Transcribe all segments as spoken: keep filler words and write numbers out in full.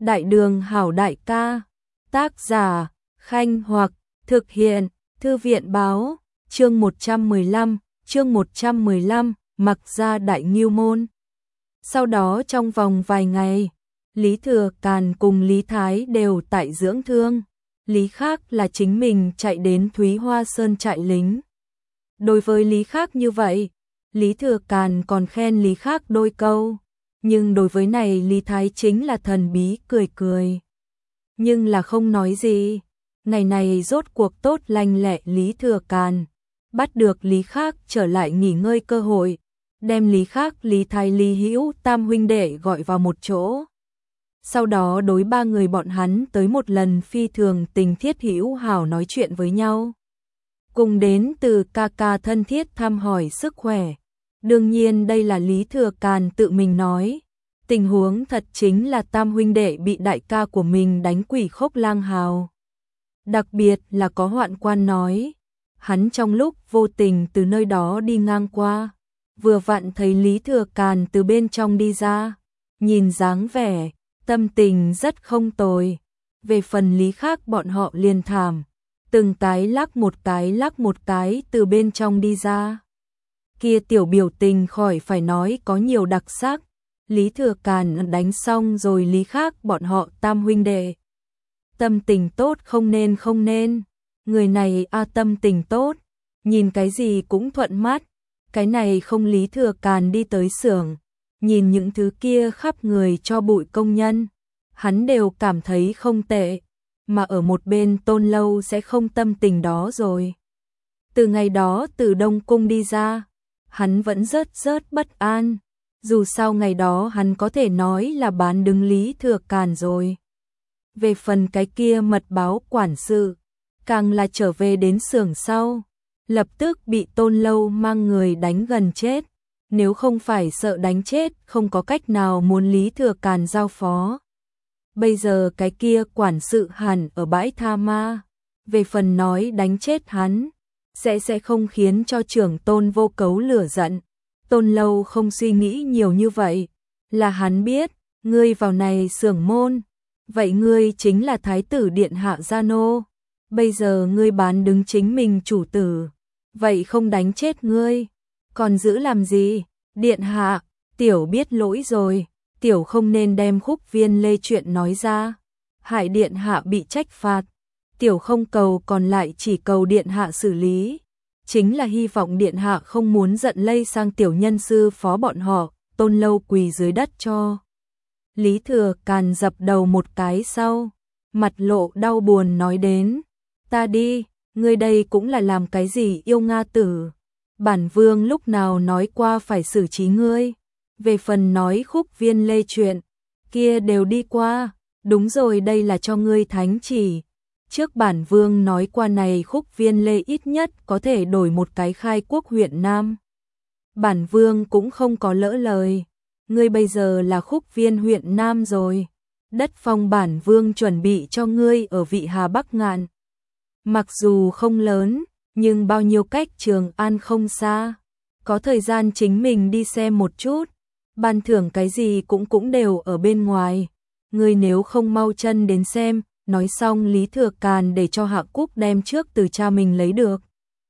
Đại đường hảo đại ca, tác giả, Khanh Hoặc, thực hiện, Thư viện báo, chương một trăm mười lăm, chương một trăm mười lăm, mặc ra đại ngưu môn. Sau đó trong vòng vài ngày, Lý Thừa Càn cùng Lý Thái đều tại dưỡng thương, Lý Khác là chính mình chạy đến Thúy Hoa Sơn trại lính. Đối với Lý Khác như vậy, Lý Thừa Càn còn khen Lý Khác đôi câu, nhưng đối với này Lý Thái chính là thần bí cười cười. Nhưng là không nói gì, ngày này rốt cuộc tốt lành lẹ Lý Thừa Càn, bắt được Lý Khác trở lại nghỉ ngơi cơ hội, đem Lý Khác, Lý Thái, Lý Hữu tam huynh đệ gọi vào một chỗ. Sau đó đối ba người bọn hắn tới một lần phi thường tình thiết hữu hảo nói chuyện với nhau. Cùng đến từ ca ca thân thiết thăm hỏi sức khỏe. Đương nhiên đây là Lý Thừa Càn tự mình nói. Tình huống thật chính là tam huynh đệ bị đại ca của mình đánh quỷ khốc lang hào. Đặc biệt là có hoạn quan nói. Hắn trong lúc vô tình từ nơi đó đi ngang qua. Vừa vặn thấy Lý Thừa Càn từ bên trong đi ra. Nhìn dáng vẻ, tâm tình rất không tồi. Về phần Lý Khác bọn họ liền thảm. Từng cái lắc một cái lắc một cái từ bên trong đi ra. Kia tiểu biểu tình khỏi phải nói có nhiều đặc sắc. Lý Thừa Càn đánh xong rồi Lý Khác bọn họ tam huynh đệ. Tâm tình tốt không nên không nên. Người này a à, tâm tình tốt. Nhìn cái gì cũng thuận mắt. Cái này không Lý Thừa Càn đi tới xưởng. Nhìn những thứ kia khắp người cho bụi công nhân. Hắn đều cảm thấy không tệ. Mà ở một bên Tôn Lâu sẽ không tâm tình đó rồi. Từ ngày đó từ Đông Cung đi ra, hắn vẫn rất rất bất an. Dù sao ngày đó hắn có thể nói là bán đứng Lý Thừa Càn rồi. Về phần cái kia mật báo quản sự, càng là trở về đến xưởng sau, lập tức bị Tôn Lâu mang người đánh gần chết. Nếu không phải sợ đánh chết, không có cách nào muốn Lý Thừa Càn giao phó. Bây giờ cái kia quản sự hẳn ở bãi tha ma. Về phần nói đánh chết hắn, sẽ sẽ không khiến cho trưởng Tôn Vô Cấu lửa giận. Tôn Lâu không suy nghĩ nhiều như vậy. Là hắn biết, ngươi vào này xưởng môn. Vậy ngươi chính là Thái tử Điện Hạ Gia Nô. Bây giờ ngươi bán đứng chính mình chủ tử. Vậy không đánh chết ngươi. Còn giữ làm gì? Điện Hạ, tiểu biết lỗi rồi. Tiểu không nên đem Khúc Viên Lê chuyện nói ra. Hại Điện Hạ bị trách phạt. Tiểu không cầu còn lại chỉ cầu Điện Hạ xử lý. Chính là hy vọng Điện Hạ không muốn giận lây sang tiểu nhân sư phó bọn họ. Tôn Lâu quỳ dưới đất cho Lý Thừa Càn dập đầu một cái sau. Mặt lộ đau buồn nói đến. Ta đi, ngươi đây cũng là làm cái gì yêu Nga tử. Bản vương lúc nào nói qua phải xử trí ngươi. Về phần nói Khúc Viên Lê chuyện, kia đều đi qua. Đúng rồi, đây là cho ngươi thánh chỉ. Trước bản vương nói qua này Khúc Viên Lê ít nhất có thể đổi một cái khai quốc huyện Nam. Bản vương cũng không có lỡ lời. Ngươi bây giờ là Khúc Viên huyện Nam rồi. Đất phong bản vương chuẩn bị cho ngươi ở vị Hà Bắc Ngạn. Mặc dù không lớn, nhưng bao nhiêu cách Trường An không xa. Có thời gian chính mình đi xem một chút. Ban thưởng cái gì cũng cũng đều ở bên ngoài. Ngươi nếu không mau chân đến xem. Nói xong Lý Thừa Càn để cho Hạ Cúc đem trước từ cha mình lấy được.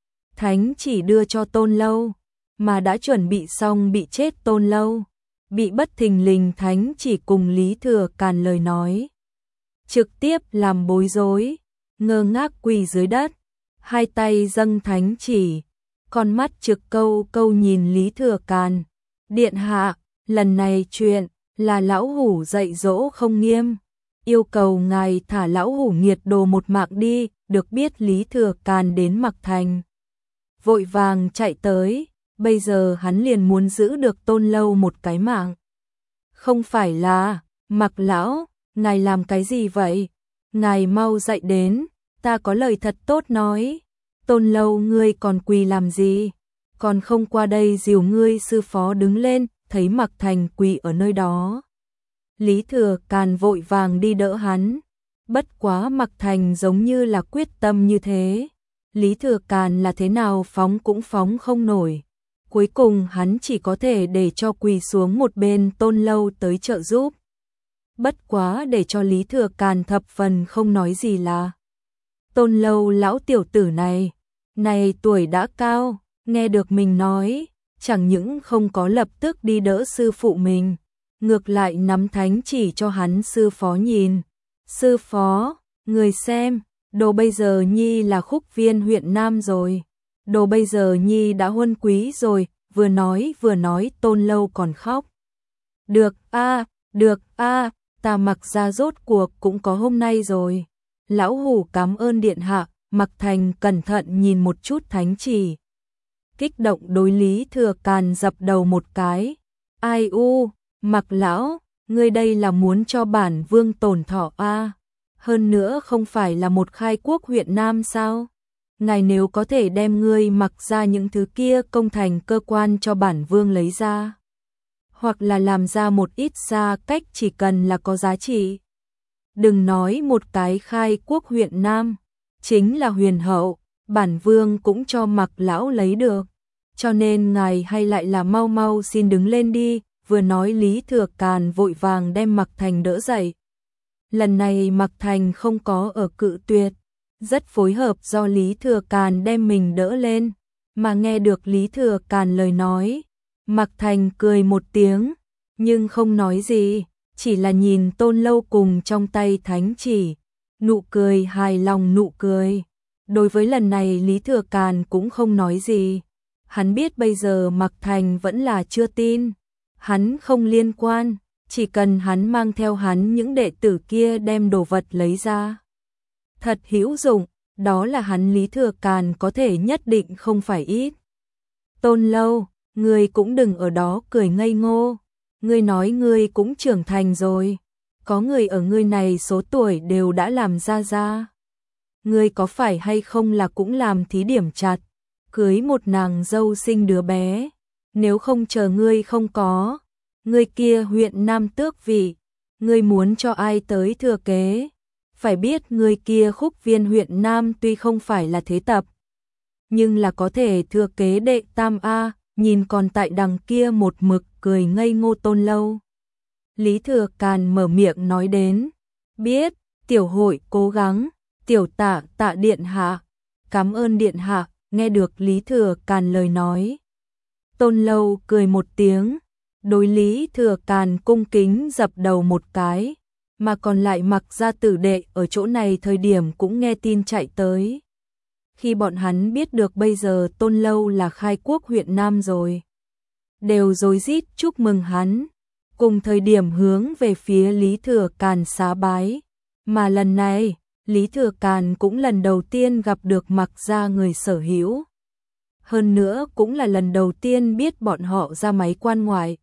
Thánh chỉ đưa cho Tôn Lâu. Mà đã chuẩn bị xong bị chết Tôn Lâu. Bị bất thình lình thánh chỉ cùng Lý Thừa Càn lời nói. Trực tiếp làm bối rối. Ngơ ngác quỳ dưới đất. Hai tay dâng thánh chỉ. Con mắt trực câu câu nhìn Lý Thừa Càn. Điện hạ, lần này chuyện là lão hủ dạy dỗ không nghiêm. Yêu cầu ngài thả lão hủ nghiệt đồ một mạng đi. Được biết Lý Thừa Càn đến Mạc Thành. Vội vàng chạy tới. Bây giờ hắn liền muốn giữ được Tôn Lâu một cái mạng. Không phải là, Mạc lão, ngài làm cái gì vậy? Ngài mau dậy đến, ta có lời thật tốt nói. Tôn Lâu, ngươi còn quỳ làm gì? Còn không qua đây dìu ngươi sư phó đứng lên, thấy Mạc Thành quỳ ở nơi đó. Lý Thừa Càn vội vàng đi đỡ hắn. Bất quá Mạc Thành giống như là quyết tâm như thế. Lý Thừa Càn là thế nào phóng cũng phóng không nổi. Cuối cùng hắn chỉ có thể để cho quỳ xuống một bên Tôn Lâu tới trợ giúp. bất quá để cho Lý Thừa Càn thập phần không nói gì là Tôn Lâu lão tiểu tử này, này tuổi đã cao, nghe được mình nói, chẳng những không có lập tức đi đỡ sư phụ mình, ngược lại nắm thánh chỉ cho hắn sư phó nhìn. Sư phó, người xem, đồ bây giờ nhi là khúc viên huyện Nam rồi, đồ bây giờ nhi đã huân quý rồi, vừa nói vừa nói Tôn Lâu còn khóc. Được a, được a, ta Mặc ra rốt cuộc cũng có hôm nay rồi. Lão hủ cảm ơn điện hạ. Mặc Thành cẩn thận nhìn một chút thánh chỉ, kích động đối Lý Thừa Càn dập đầu một cái. Ai u, Mặc lão, ngươi đây là muốn cho bản vương tổn thọ a? Hơn nữa không phải là một khai quốc huyện Nam sao? Ngài nếu có thể đem ngươi Mặc ra những thứ kia công thành cơ quan cho bản vương lấy ra, hoặc là làm ra một ít xa cách chỉ cần là có giá trị. Đừng nói một cái khai quốc huyện Nam, chính là huyền hậu, bản vương cũng cho Mặc lão lấy được. Cho nên ngài hay lại là mau mau xin đứng lên đi. Vừa nói Lý Thừa Càn vội vàng đem Mặc Thành đỡ dậy. Lần này Mặc Thành không có ở cự tuyệt, rất phối hợp do Lý Thừa Càn đem mình đỡ lên, mà nghe được Lý Thừa Càn lời nói, Mặc Thành cười một tiếng, nhưng không nói gì, chỉ là nhìn Tôn Lâu cùng trong tay thánh chỉ, nụ cười hài lòng nụ cười. Đối với lần này Lý Thừa Càn cũng không nói gì, hắn biết bây giờ Mặc Thành vẫn là chưa tin, hắn không liên quan, chỉ cần hắn mang theo hắn những đệ tử kia đem đồ vật lấy ra thật hữu dụng, đó là hắn Lý Thừa Càn có thể nhất định không phải ít. Tôn Lâu, ngươi cũng đừng ở đó cười ngây ngô, ngươi nói ngươi cũng trưởng thành rồi, có người ở ngươi này số tuổi đều đã làm ra ra. Ngươi có phải hay không là cũng làm thí điểm chặt, cưới một nàng dâu sinh đứa bé, nếu không chờ ngươi không có, ngươi kia huyện Nam tước vị, ngươi muốn cho ai tới thừa kế? Phải biết ngươi kia khúc viên huyện Nam tuy không phải là thế tập, nhưng là có thể thừa kế đệ tam A, nhìn còn tại đằng kia một mực cười ngây ngô Tôn Lâu. Lý Thừa Càn mở miệng nói đến, biết, tiểu hội cố gắng, tiểu tạ tạ điện hạ, cảm ơn điện hạ. Nghe được Lý Thừa Càn lời nói, Tôn Lâu cười một tiếng, đối Lý Thừa Càn cung kính dập đầu một cái, mà còn lại Mặc ra tử đệ ở chỗ này thời điểm cũng nghe tin chạy tới. Khi bọn hắn biết được bây giờ Tôn Lâu là khai quốc huyện Nam rồi, đều rối rít chúc mừng hắn, cùng thời điểm hướng về phía Lý Thừa Càn xá bái. Mà lần này, Lý Thừa Càn cũng lần đầu tiên gặp được Mặc ra người sở hữu. Hơn nữa cũng là lần đầu tiên biết bọn họ ra máy quan ngoại.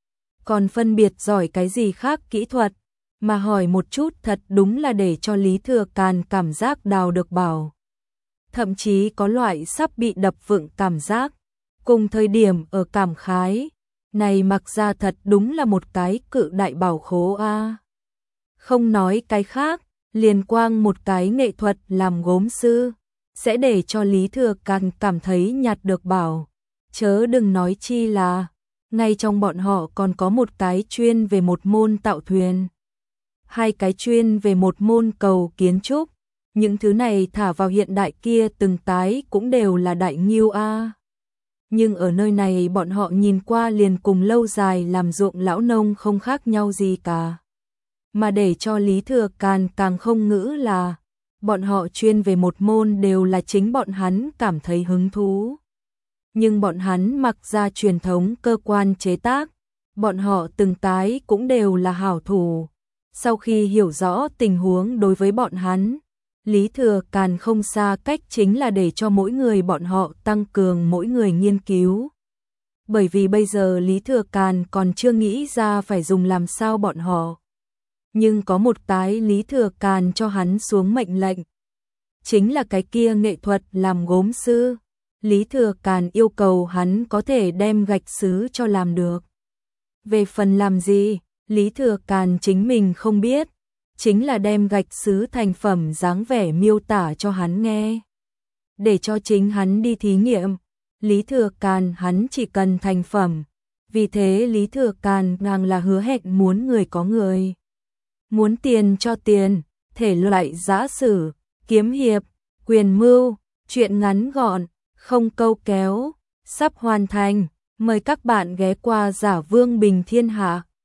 Còn phân biệt giỏi cái gì khác kỹ thuật, mà hỏi một chút thật đúng là để cho Lý Thừa Càn cảm giác đào được bảo. Thậm chí có loại sắp bị đập vựng cảm giác, cùng thời điểm ở cảm khái, này Mặc ra thật đúng là một cái cự đại bảo khố a. Không nói cái khác, liền quang một cái nghệ thuật làm gốm sư, sẽ để cho Lý Thừa Càn cảm thấy nhặt được bảo. Chớ đừng nói chi là, ngay trong bọn họ còn có một cái chuyên về một môn tạo thuyền, hai cái chuyên về một môn cầu kiến trúc. Những thứ này thả vào hiện đại kia từng cái cũng đều là đại nghiêu a. Nhưng ở nơi này bọn họ nhìn qua liền cùng lâu dài làm ruộng lão nông không khác nhau gì cả. Mà để cho Lý Thừa Càn càng không ngữ là, bọn họ chuyên về một môn đều là chính bọn hắn cảm thấy hứng thú. Nhưng bọn hắn Mặc ra truyền thống cơ quan chế tác, bọn họ từng cái cũng đều là hảo thủ. Sau khi hiểu rõ tình huống đối với bọn hắn, Lý Thừa Càn không xa cách chính là để cho mỗi người bọn họ tăng cường mỗi người nghiên cứu. Bởi vì bây giờ Lý Thừa Càn còn chưa nghĩ ra phải dùng làm sao bọn họ. Nhưng có một cái Lý Thừa Càn cho hắn xuống mệnh lệnh, chính là cái kia nghệ thuật làm gốm sư. Lý Thừa Càn yêu cầu hắn có thể đem gạch sứ cho làm được. Về phần làm gì, Lý Thừa Càn chính mình không biết, chính là đem gạch sứ thành phẩm dáng vẻ miêu tả cho hắn nghe, để cho chính hắn đi thí nghiệm. Lý Thừa Càn hắn chỉ cần thành phẩm, vì thế Lý Thừa Càn ngang là hứa hẹn muốn người có người. muốn tiền cho tiền, thể loại giã sử, kiếm hiệp, quyền mưu, truyện ngắn gọn, không câu kéo, sắp hoàn thành. Mời các bạn ghé qua Giả Vương Bình Thiên Hạ.